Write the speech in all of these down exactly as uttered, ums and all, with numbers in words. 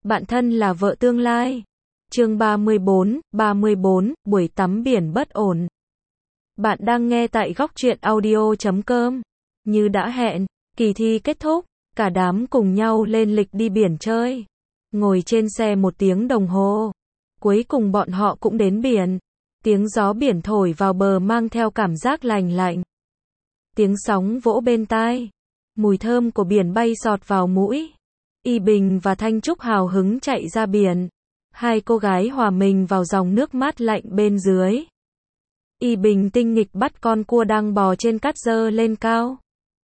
Bạn thân là vợ tương lai. Chương ba mươi bốn, ba mươi bốn, buổi tắm biển bất ổn. Bạn đang nghe tại góc truyện audio chấm com. Như đã hẹn, kỳ thi kết thúc, cả đám cùng nhau lên lịch đi biển chơi. Ngồi trên xe một tiếng đồng hồ. Cuối cùng bọn họ cũng đến biển. Tiếng gió biển thổi vào bờ mang theo cảm giác lành lạnh. Tiếng sóng vỗ bên tai. Mùi thơm của biển bay xọt vào mũi. Y Bình và Thanh Trúc hào hứng chạy ra biển. Hai cô gái hòa mình vào dòng nước mát lạnh bên dưới. Y Bình tinh nghịch bắt con cua đang bò trên cát giơ lên cao.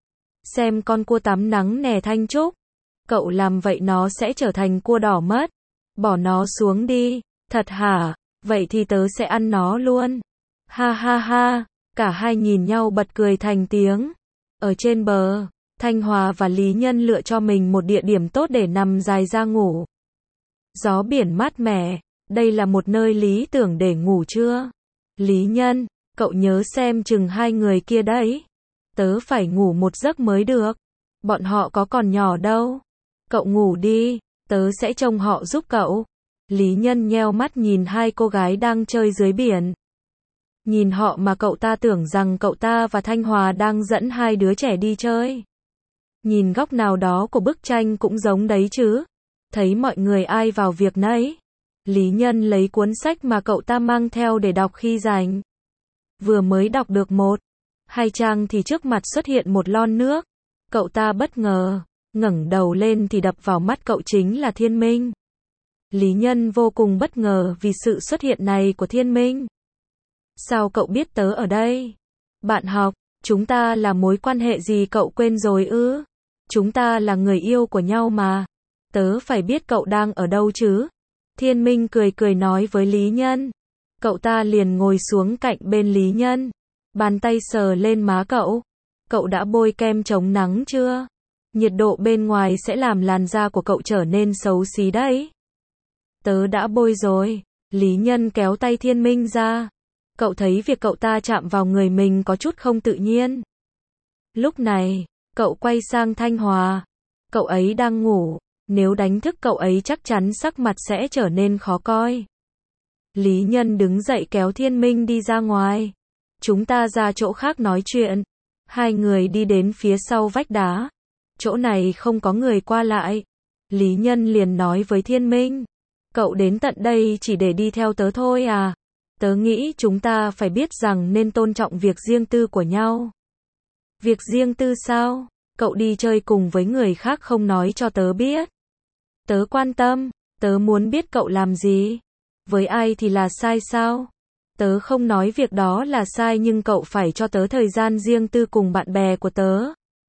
Xem con cua tắm nắng nè Thanh Trúc. Cậu làm vậy nó sẽ trở thành cua đỏ mất. Bỏ nó xuống đi. Thật hả? Vậy thì tớ sẽ ăn nó luôn. Ha ha ha. Cả hai nhìn nhau bật cười thành tiếng. Ở trên bờ, Thanh Hòa và Lý Nhân lựa cho mình một địa điểm tốt để nằm dài ra ngủ. Gió biển mát mẻ, đây là một nơi lý tưởng để ngủ chưa? Lý Nhân, cậu nhớ xem chừng hai người kia đấy. Tớ phải ngủ một giấc mới được. Bọn họ có còn nhỏ đâu. Cậu ngủ đi, tớ sẽ trông họ giúp cậu. Lý Nhân nheo mắt nhìn hai cô gái đang chơi dưới biển. Nhìn họ mà cậu ta tưởng rằng cậu ta và Thanh Hòa đang dẫn hai đứa trẻ đi chơi. Nhìn góc nào đó của bức tranh cũng giống đấy chứ. Thấy mọi người ai vào việc nấy. Lý Nhân lấy cuốn sách mà cậu ta mang theo để đọc khi rảnh. Vừa mới đọc được một, hai trang thì trước mặt xuất hiện một lon nước. Cậu ta bất ngờ, ngẩng đầu lên thì đập vào mắt cậu chính là Thiên Minh. Lý Nhân vô cùng bất ngờ vì sự xuất hiện này của Thiên Minh. Sao cậu biết tớ ở đây? Bạn học, chúng ta là mối quan hệ gì cậu quên rồi ư? Chúng ta là người yêu của nhau mà. Tớ phải biết cậu đang ở đâu chứ? Thiên Minh cười cười nói với Lý Nhân. Cậu ta liền ngồi xuống cạnh bên Lý Nhân. Bàn tay sờ lên má cậu. Cậu đã bôi kem chống nắng chưa? Nhiệt độ bên ngoài sẽ làm làn da của cậu trở nên xấu xí đấy. Tớ đã bôi rồi. Lý Nhân kéo tay Thiên Minh ra. Cậu thấy việc cậu ta chạm vào người mình có chút không tự nhiên. Lúc này, cậu quay sang Thanh Hòa. Cậu ấy đang ngủ. Nếu đánh thức cậu ấy chắc chắn sắc mặt sẽ trở nên khó coi. Lý Nhân đứng dậy kéo Thiên Minh đi ra ngoài. Chúng ta ra chỗ khác nói chuyện. Hai người đi đến phía sau vách đá. Chỗ này không có người qua lại. Lý Nhân liền nói với Thiên Minh. Cậu đến tận đây chỉ để đi theo tớ thôi à? Tớ nghĩ chúng ta phải biết rằng nên tôn trọng việc riêng tư của nhau. Việc riêng tư sao? Cậu đi chơi cùng với người khác không nói cho tớ biết. Tớ quan tâm, tớ muốn biết cậu làm gì. Với ai thì là sai sao? Tớ không nói việc đó là sai nhưng cậu phải cho tớ thời gian riêng tư cùng bạn bè của tớ.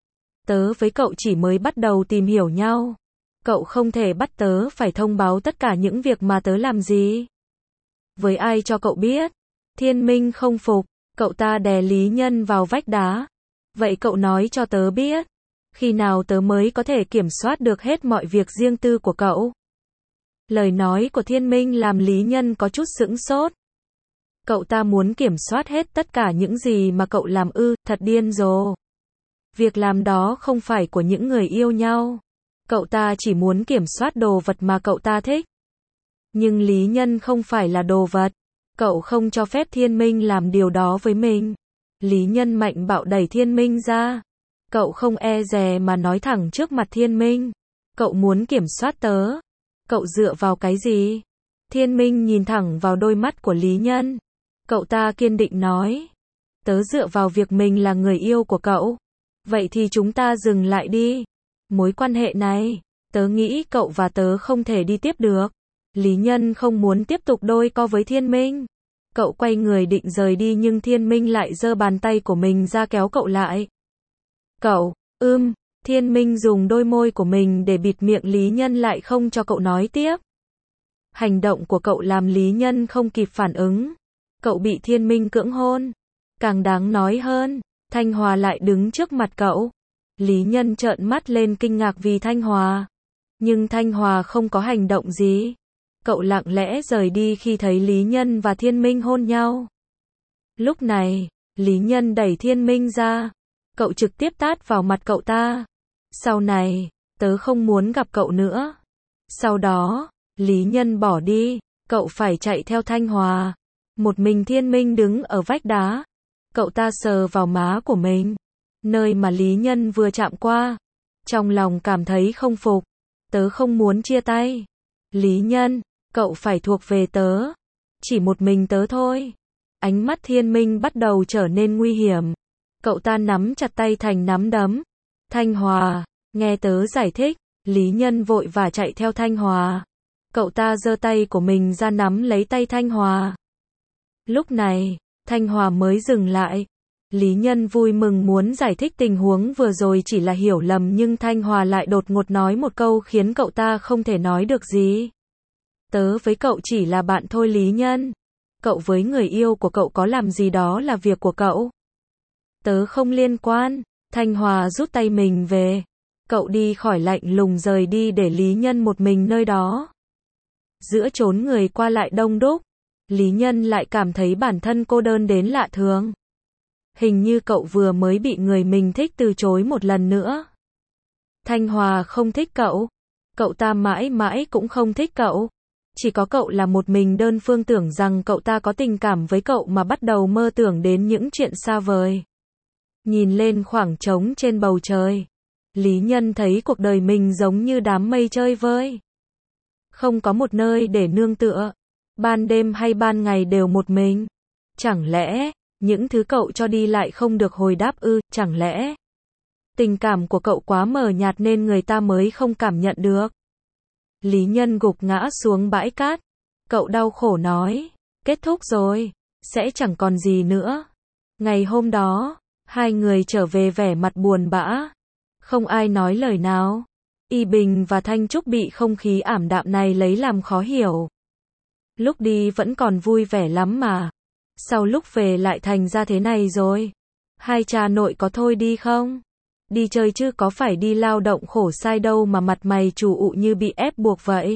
Tớ với cậu chỉ mới bắt đầu tìm hiểu nhau. Cậu không thể bắt tớ phải thông báo tất cả những việc mà tớ làm gì. Với ai cho cậu biết? Thiên Minh không phục, cậu ta đè Lý Nhân vào vách đá. Vậy cậu nói cho tớ biết. Khi nào tớ mới có thể kiểm soát được hết mọi việc riêng tư của cậu? Lời nói của Thiên Minh làm Lý Nhân có chút sững sốt. Cậu ta muốn kiểm soát hết tất cả những gì mà cậu làm ư, thật điên rồ. Việc làm đó không phải của những người yêu nhau. Cậu ta chỉ muốn kiểm soát đồ vật mà cậu ta thích. Nhưng Lý Nhân không phải là đồ vật. Cậu không cho phép Thiên Minh làm điều đó với mình. Lý Nhân mạnh bạo đẩy Thiên Minh ra. Cậu không e dè mà nói thẳng trước mặt Thiên Minh. Cậu muốn kiểm soát tớ. Cậu dựa vào cái gì? Thiên Minh nhìn thẳng vào đôi mắt của Lý Nhân. Cậu ta kiên định nói. Tớ dựa vào việc mình là người yêu của cậu. Vậy thì chúng ta dừng lại đi. Mối quan hệ này, tớ nghĩ cậu và tớ không thể đi tiếp được. Lý Nhân không muốn tiếp tục đôi co với Thiên Minh. Cậu quay người định rời đi nhưng Thiên Minh lại giơ bàn tay của mình ra kéo cậu lại. Cậu, ưm, Thiên Minh dùng đôi môi của mình để bịt miệng Lý Nhân lại không cho cậu nói tiếp. Hành động của cậu làm Lý Nhân không kịp phản ứng. Cậu bị Thiên Minh cưỡng hôn. Càng đáng nói hơn, Thanh Hòa lại đứng trước mặt cậu. Lý Nhân trợn mắt lên kinh ngạc vì Thanh Hòa. Nhưng Thanh Hòa không có hành động gì. Cậu lặng lẽ rời đi khi thấy Lý Nhân và Thiên Minh hôn nhau. Lúc này, Lý Nhân đẩy Thiên Minh ra. Cậu trực tiếp tát vào mặt cậu ta. Sau này, tớ không muốn gặp cậu nữa. Sau đó, Lý Nhân bỏ đi, cậu phải chạy theo Thanh Hòa. Một mình Thiên Minh đứng ở vách đá. Cậu ta sờ vào má của mình, nơi mà Lý Nhân vừa chạm qua. Trong lòng cảm thấy không phục. Tớ không muốn chia tay. Lý Nhân, cậu phải thuộc về tớ. Chỉ một mình tớ thôi. Ánh mắt Thiên Minh bắt đầu trở nên nguy hiểm. Cậu ta nắm chặt tay thành nắm đấm. Thanh Hòa, nghe tớ giải thích. Lý Nhân vội và chạy theo Thanh Hòa. Cậu ta giơ tay của mình ra nắm lấy tay Thanh Hòa. Lúc này, Thanh Hòa mới dừng lại. Lý Nhân vui mừng muốn giải thích tình huống vừa rồi chỉ là hiểu lầm, nhưng Thanh Hòa lại đột ngột nói một câu khiến cậu ta không thể nói được gì. Tớ với cậu chỉ là bạn thôi Lý Nhân. Cậu với người yêu của cậu có làm gì đó là việc của cậu. Tớ không liên quan. Thanh Hòa rút tay mình về. Cậu đi khỏi lạnh lùng rời đi để Lý Nhân một mình nơi đó. Giữa chốn người qua lại đông đúc, Lý Nhân lại cảm thấy bản thân cô đơn đến lạ thường. Hình như cậu vừa mới bị người mình thích từ chối một lần nữa. Thanh Hòa không thích cậu. Cậu ta mãi mãi cũng không thích cậu. Chỉ có cậu là một mình đơn phương tưởng rằng cậu ta có tình cảm với cậu mà bắt đầu mơ tưởng đến những chuyện xa vời. Nhìn lên khoảng trống trên bầu trời, Lý Nhân thấy cuộc đời mình giống như đám mây chơi vơi. Không có một nơi để nương tựa. Ban đêm hay ban ngày đều một mình. Chẳng lẽ, những thứ cậu cho đi lại không được hồi đáp ư, chẳng lẽ tình cảm của cậu quá mờ nhạt nên người ta mới không cảm nhận được. Lý Nhân gục ngã xuống bãi cát. Cậu đau khổ nói, kết thúc rồi, sẽ chẳng còn gì nữa. Ngày hôm đó, hai người trở về vẻ mặt buồn bã. Không ai nói lời nào. Y Bình và Thanh Trúc bị không khí ảm đạm này lấy làm khó hiểu. Lúc đi vẫn còn vui vẻ lắm mà. Sau lúc về lại thành ra thế này rồi. Hai cha nội có thôi đi không? Đi chơi chứ có phải đi lao động khổ sai đâu mà mặt mày chủ ụ như bị ép buộc vậy.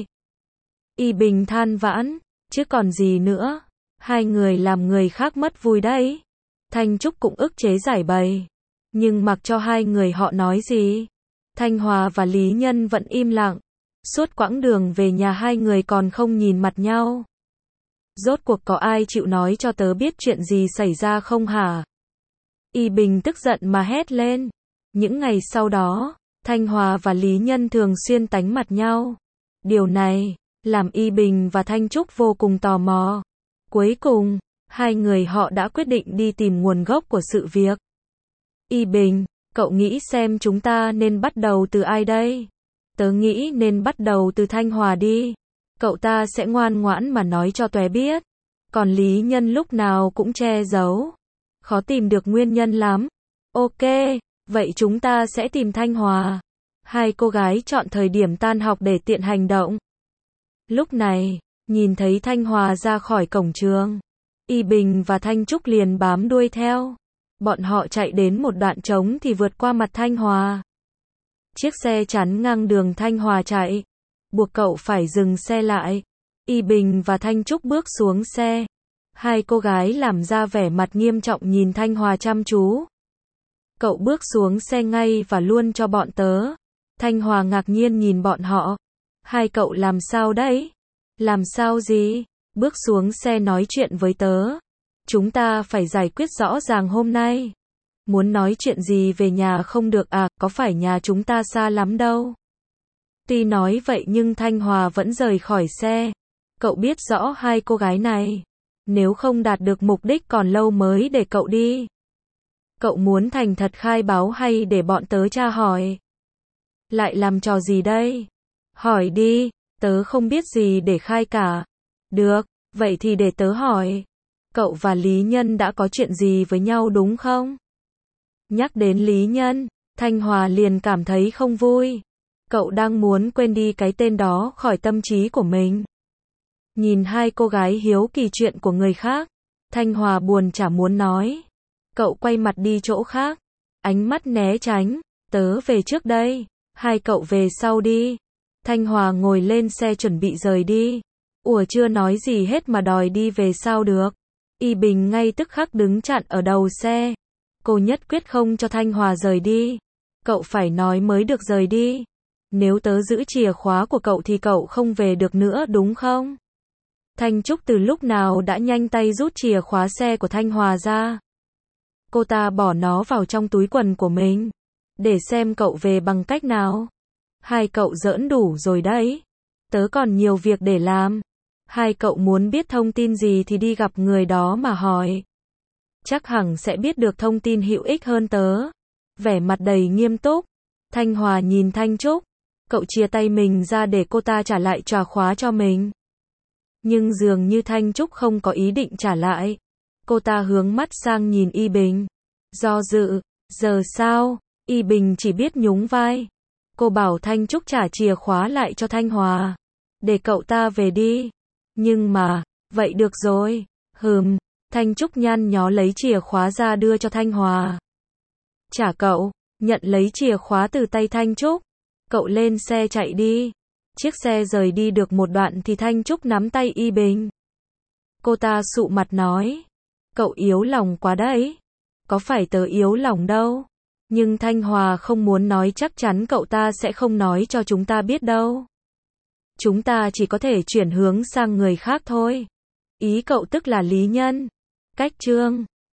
Y Bình than vãn, chứ còn gì nữa. Hai người làm người khác mất vui đấy. Thanh Trúc cũng ức chế giải bày. Nhưng mặc cho hai người họ nói gì, Thanh Hòa và Lý Nhân vẫn im lặng. Suốt quãng đường về nhà hai người còn không nhìn mặt nhau. Rốt cuộc có ai chịu nói cho tớ biết chuyện gì xảy ra không hả? Y Bình tức giận mà hét lên. Những ngày sau đó, Thanh Hòa và Lý Nhân thường xuyên tánh mặt nhau. Điều này làm Y Bình và Thanh Trúc vô cùng tò mò. Cuối cùng, hai người họ đã quyết định đi tìm nguồn gốc của sự việc. Y Bình, cậu nghĩ xem chúng ta nên bắt đầu từ ai đây? Tớ nghĩ nên bắt đầu từ Thanh Hòa đi. Cậu ta sẽ ngoan ngoãn mà nói cho tớ biết. Còn Lý Nhân lúc nào cũng che giấu. Khó tìm được nguyên nhân lắm. Ok, vậy chúng ta sẽ tìm Thanh Hòa. Hai cô gái chọn thời điểm tan học để tiện hành động. Lúc này, nhìn thấy Thanh Hòa ra khỏi cổng trường, Y Bình và Thanh Trúc liền bám đuôi theo. Bọn họ chạy đến một đoạn trống thì vượt qua mặt Thanh Hòa. Chiếc xe chắn ngang đường Thanh Hòa chạy, buộc cậu phải dừng xe lại. Y Bình và Thanh Trúc bước xuống xe. Hai cô gái làm ra vẻ mặt nghiêm trọng nhìn Thanh Hòa chăm chú. Cậu bước xuống xe ngay và luôn cho bọn tớ. Thanh Hòa ngạc nhiên nhìn bọn họ. Hai cậu làm sao đấy? Làm sao gì? Bước xuống xe nói chuyện với tớ. Chúng ta phải giải quyết rõ ràng hôm nay. Muốn nói chuyện gì về nhà không được à, có phải nhà chúng ta xa lắm đâu. Tuy nói vậy nhưng Thanh Hòa vẫn rời khỏi xe. Cậu biết rõ hai cô gái này. Nếu không đạt được mục đích còn lâu mới để cậu đi. Cậu muốn thành thật khai báo hay để bọn tớ tra hỏi? Lại làm trò gì đây? Hỏi đi, tớ không biết gì để khai cả. Được, vậy thì để tớ hỏi. Cậu và Lý Nhân đã có chuyện gì với nhau đúng không? Nhắc đến Lý Nhân, Thanh Hòa liền cảm thấy không vui. Cậu đang muốn quên đi cái tên đó khỏi tâm trí của mình. Nhìn hai cô gái hiếu kỳ chuyện của người khác, Thanh Hòa buồn chả muốn nói. Cậu quay mặt đi chỗ khác, ánh mắt né tránh. Tớ về trước đây, hai cậu về sau đi. Thanh Hòa ngồi lên xe chuẩn bị rời đi. Ủa chưa nói gì hết mà đòi đi về sao được. Y Bình ngay tức khắc đứng chặn ở đầu xe. Cô nhất quyết không cho Thanh Hòa rời đi. Cậu phải nói mới được rời đi. Nếu tớ giữ chìa khóa của cậu thì cậu không về được nữa đúng không? Thanh Trúc từ lúc nào đã nhanh tay rút chìa khóa xe của Thanh Hòa ra. Cô ta bỏ nó vào trong túi quần của mình. Để xem cậu về bằng cách nào. Hai cậu giỡn đủ rồi đấy. Tớ còn nhiều việc để làm. Hai cậu muốn biết thông tin gì thì đi gặp người đó mà hỏi. Chắc hẳn sẽ biết được thông tin hữu ích hơn tớ. Vẻ mặt đầy nghiêm túc. Thanh Hòa nhìn Thanh Trúc. Cậu chia tay mình ra để cô ta trả lại chìa khóa cho mình. Nhưng dường như Thanh Trúc không có ý định trả lại. Cô ta hướng mắt sang nhìn Y Bình. Do dự, giờ sao? Y Bình chỉ biết nhún vai. Cô bảo Thanh Trúc trả chìa khóa lại cho Thanh Hòa. Để cậu ta về đi. Nhưng mà, vậy được rồi. Hừm, Thanh Trúc nhăn nhó lấy chìa khóa ra đưa cho Thanh Hòa. Trả cậu, nhận lấy chìa khóa từ tay Thanh Trúc. Cậu lên xe chạy đi. Chiếc xe rời đi được một đoạn thì Thanh Trúc nắm tay Y Bình. Cô ta sụ mặt nói. Cậu yếu lòng quá đấy. Có phải tớ yếu lòng đâu. Nhưng Thanh Hòa không muốn nói chắc chắn cậu ta sẽ không nói cho chúng ta biết đâu. Chúng ta chỉ có thể chuyển hướng sang người khác thôi. Ý cậu tức là Lý Nhân. Cách Trương.